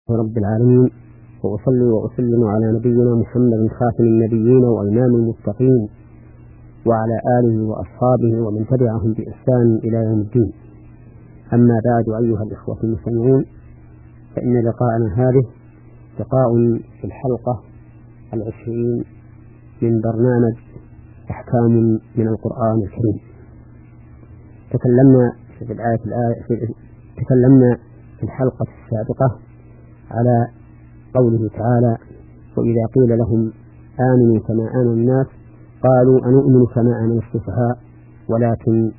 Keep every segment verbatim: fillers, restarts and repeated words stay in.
رب العالمين، وأصلي وأسلم على نبينا محمد خاتم النبيين وإمام المتقين، وعلى آله وأصحابه ومن تبعهم بإحسان إلى يوم الدين. أما بعد، أيها الإخوة المستمعون، فإن لقاءنا هذه لقاء في الحلقة العشرين من برنامج أحكام من القرآن الكريم. تكلمنا في الآية الآية تكلمنا في الحلقة السابقة على قوله تعالى: وإذا قيل لهم آمنوا كما آمن الناس قالوا أنؤمن كما آمن السفهاء ولكن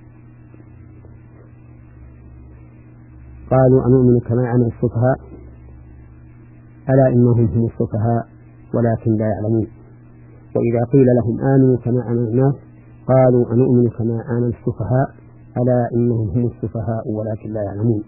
قالوا أنؤمن كما آمن السفهاء ألا إنهم هم السفهاء ولكن لا يعلمون. وإذا قيل لهم آمنوا كما آمن الناس قالوا أنؤمن كما آمن السفهاء ألا إنهم هم السفهاء ولكن لا يعلمون.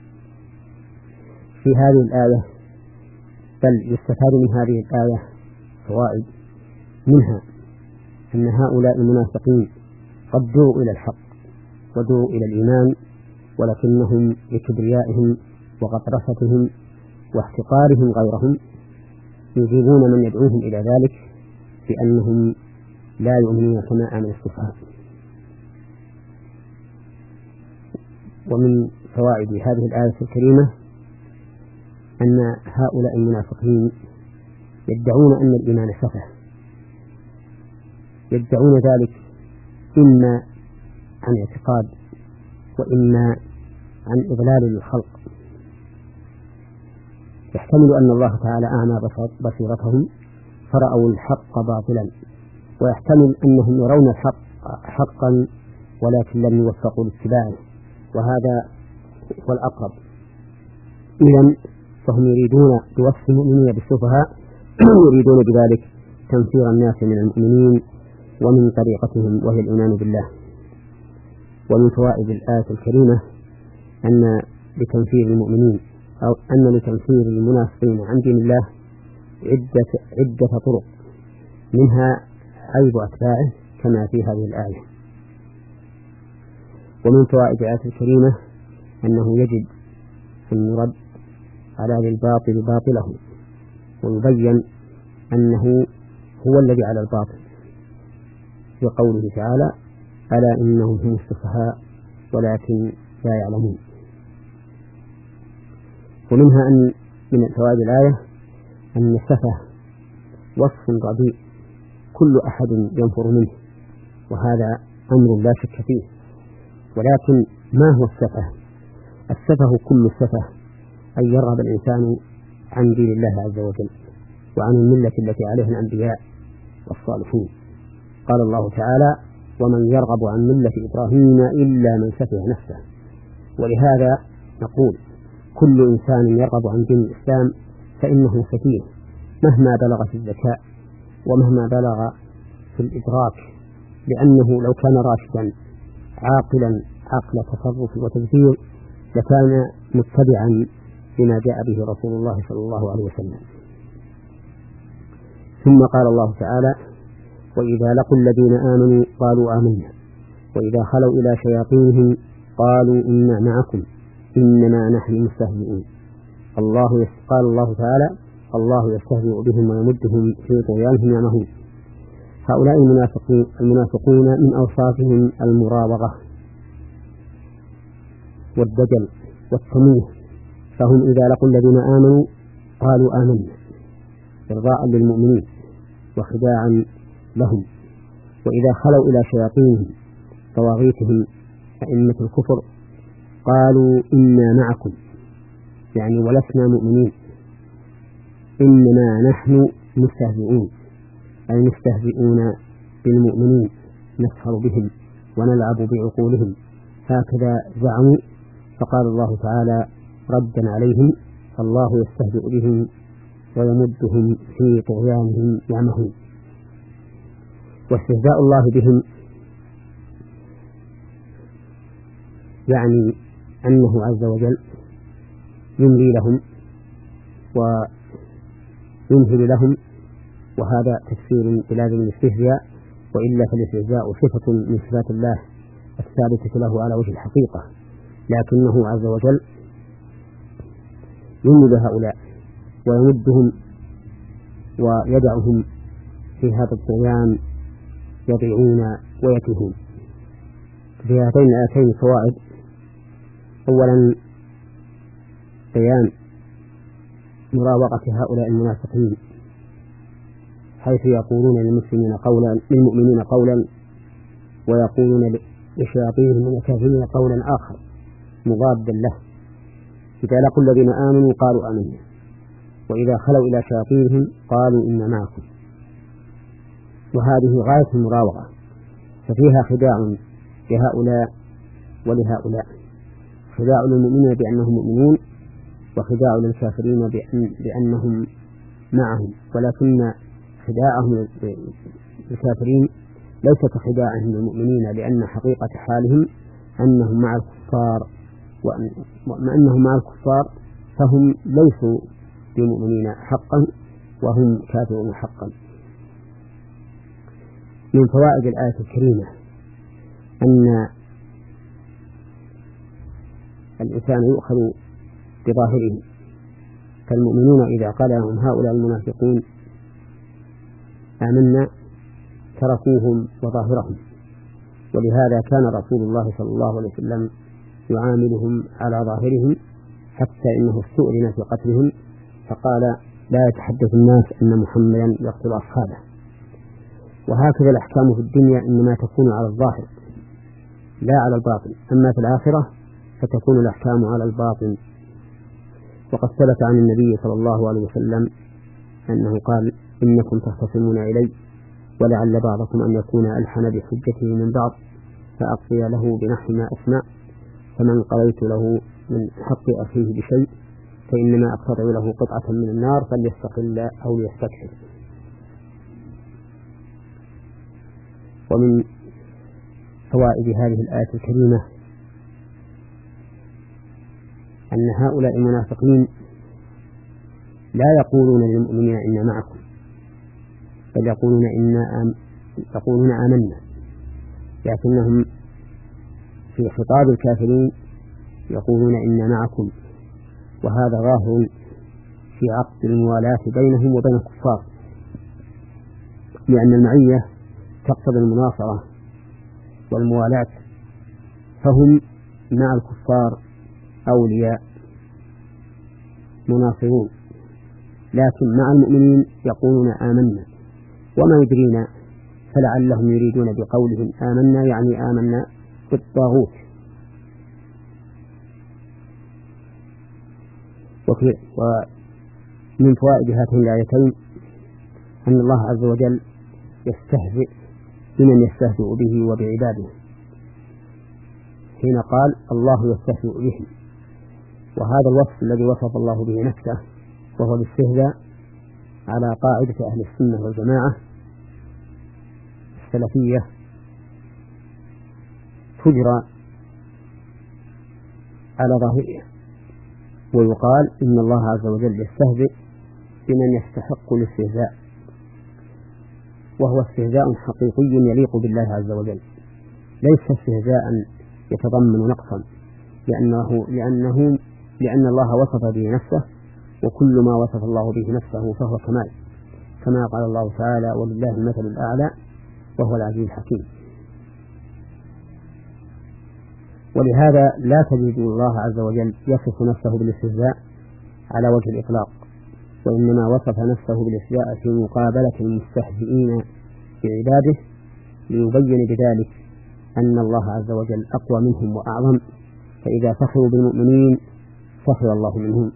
في هذه الآية بل يستفاد من هذه الآية فوائد، منها أن هؤلاء المنافقين قد دعوا إلى الحق ودعوا إلى الإيمان، ولكنهم لكبريائهم وغطرستهم واحتقارهم غيرهم يجيبون من يدعوهم إلى ذلك بأنهم لا يؤمنون كما آمن السفهاء. ومن فوائد هذه الآية الكريمة أن هؤلاء المنافقين يدعون أن الإيمان سفه، يدعون ذلك إما عن اعتقاد وإما عن إضلال للخلق. يحتمل أن الله تعالى أعمى بصيرتهم فرأوا الحق باطلا، ويحتمل أنهم يرون الحق حقا ولكن لم يوفقوا لاتباعه، وهذا هو الأقرب. إذن فهم يريدون بوصف المؤمنين بالسفهاء يريدون بذلك تنفير الناس من المؤمنين ومن طريقتهم وهي الإيمان بالله. ومن فوائد الآية الكريمة أن لتنفير المؤمنين أو أن لتنفير المنافقين عن دين الله عدة عدة طرق، منها عيب أتباعه كما في هذه الآية. ومن فوائد الآية الكريمة أنه يجب أن يرد على للباطل باطله ويبين أنه هو الذي على الباطل، بقوله تعالى: ألا إنهم هم السفهاء ولكن لا يعلمون. ومنها أن من فوائد الآية أن السفه وصف رديء كل أحد ينفر منه، وهذا أمر لا شك فيه. ولكن ما هو السفه؟ السفه كل السفه أن يرغب الإنسان عن دين الله عز وجل وعن الملة التي عليها الأنبياء والصالحين. قال الله تعالى: ومن يرغب عن ملة إبراهيم إلا من سفه نفسه. ولهذا نقول كل إنسان يرغب عن دين الإسلام فإنه سفيه مهما بلغ في الذكاء ومهما بلغ في الإدراك، لأنه لو كان راشدا عاقلا عقل تصرف وتدبير لكان متبعا بما جاء به رسول الله صلى الله عليه وسلم. ثم قال الله تعالى: وإذا لقوا الذين آمنوا قالوا آمنا وإذا خلوا إلى شياطينهم قالوا إنا معكم إنما نحن مستهزئون. الله قال الله تعالى: الله يستهزئ بهم ويمدهم في طغيانهم يعمهون. هؤلاء المنافقين المنافقون من أوصافهم المراوغة والدجل والتمويه، فهم إذا لقوا الذين آمنوا قالوا آمنا إرضاء للمؤمنين وخداعا لهم، وإذا خلوا إلى شياطينهم طواغيتهم أئمة الكفر قالوا إنا معكم يعني ولسنا مؤمنين إنما نحن مستهزئون، أي مستهزئون بالمؤمنين نسخر بهم ونلعب بعقولهم، هكذا زعموا. فقال الله تعالى ردا عليهم: الله يستهزئ بهم ويمدهم في طغيانهم يعمهون. واستهزاء الله بهم يعني أنه عز وجل يملي لهم ويمهل لهم، وهذا تفسير بلازم الاستهزاء، وإلا فالاستهزاء صفة من صفات الله الثابتة له على وجه الحقيقة، لكنه عز وجل يمهل هؤلاء ويمدهم ويدعهم في هذا الطغيان يضيعون ويتيهون. في هاتين الآيتين فوائد: أولا بيان مراوغة هؤلاء المنافقين، حيث يقولون للمسلمين قولا للمؤمنين قولا ويقولون لشياطينهم الكافرين قولا آخر مضادا له. إذا لقوا الذين آمنوا قالوا آمنا، وإذا خلوا إلى شياطينهم قالوا إنا معكم. وهذه غاية المراوغة، ففيها خداع لهؤلاء ولهؤلاء، خداع للمؤمنين بأنهم مؤمنون، وخداع للكافرين بأن بأنهم معهم، ولكن خداعهم للكافرين ليس كخداعهم للمؤمنين، لأن حقيقة حالهم أنهم مع الكفار، وأنهم مع الكفار فهم ليسوا بمؤمنين حقا وهم كافرون حقا. من فوائد الآية الكريمة أن الإنسان يؤخذ بظاهره، فالمؤمنون إذا قال لهم هؤلاء المنافقون آمنا تركوهم وظاهرهم، ولهذا كان رسول الله صلى الله عليه وسلم يعاملهم على ظاهرهم، حتى إنه استؤذن في قتلهم فقال لا يتحدث الناس أن محمدا يقتل أصحابه. وهكذا الأحكام في الدنيا إنما تكون على الظاهر لا على الباطن، أما في الآخرة فتكون الأحكام على الباطن. وقد ثبت عن النبي صلى الله عليه وسلم أنه قال إنكم تختصمون إلي ولعل بعضكم أن يكون ألحن بحجته من بعض، فأقضي له بنحو ما أسمع، فمن قضيت له من حق أخيه بشيء فإنما أقتطع له قطعة من النار فليستقل أو ليستكثر. ومن فوائد هذه الآية الكريمة أن هؤلاء المنافقين لا يقولون للمؤمنين إنا معكم، بل يقولون إنا آم يقولون آمنا، لكنهم في خطاب الكافرين يقولون إنا معكم، وهذا ظاهر في عقد الموالاة بينهم وبين الكفار، لأن المعية تقتضي المناصرة والموالاة، فهم مع الكفار أولياء مناصرون، لكن مع المؤمنين يقولون آمنا، وما يدرينا فلعلهم يريدون بقولهم آمنا يعني آمنا بالطاغوت. ومن فوائد هاتين الآيتين أن الله عز وجل يستهزئ بمن يستهزئ به وبعباده، حين قال الله يستهزئ بهم، وهذا الوصف الذي وصف الله به نفسه وهو الاستهزاء على قاعدة أهل السنة والجماعة السلفية تجرى على ظاهرها، ويقال إن الله عز وجل يستهزئ بمن يستحق الاستهزاء، وهو استهزاء حقيقي يليق بالله عز وجل، ليس استهزاء يتضمن نقصا، لأنه لأنه لأن الله وصف به نفسه، وكل ما وصف الله به نفسه فهو كمال، كما قال الله تعالى ولله المثل الأعلى وهو العزيز الحكيم. ولهذا لا تجد الله عز وجل يصف نفسه بالاستهزاء على وجه الإطلاق، وإنما وصف نفسه بالاستهزاء في مقابلة المستهزئين بعباده، ليبين بذلك أن الله عز وجل أقوى منهم وأعظم، فإذا سخروا بالمؤمنين سخر الله منهم.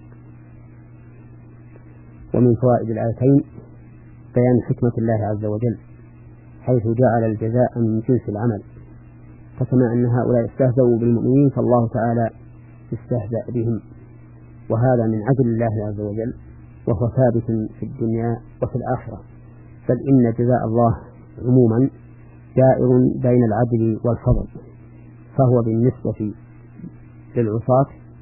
ومن فوائد الآيتين بيان حكمة الله عز وجل، حيث جعل الجزاء من جنس العمل، فكما أن هؤلاء استهزأوا بالمؤمنين فالله تعالى استهزأ بهم، وهذا من عدل الله عز وجل، وهو ثابت في الدنيا وفي الآخرة، بل إن جزاء الله عموما دائر بين العدل والفضل، فهو بالنسبة للعصاة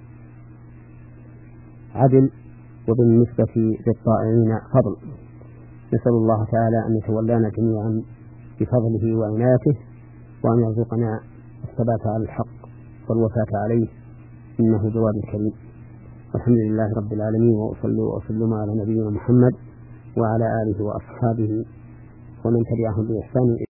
عدل، وبالنسبة للطائعين فضل. نسأل الله تعالى أن يتولانا جميعا بفضله وعنايته، وأن يرزقنا الثبات على الحق والوفاة عليه، إنه جواد كريم. والحمد لله رب العالمين، وأصلي وأسلم على نبينا محمد وعلى آله وأصحابه ومن تبعهم بإحسان.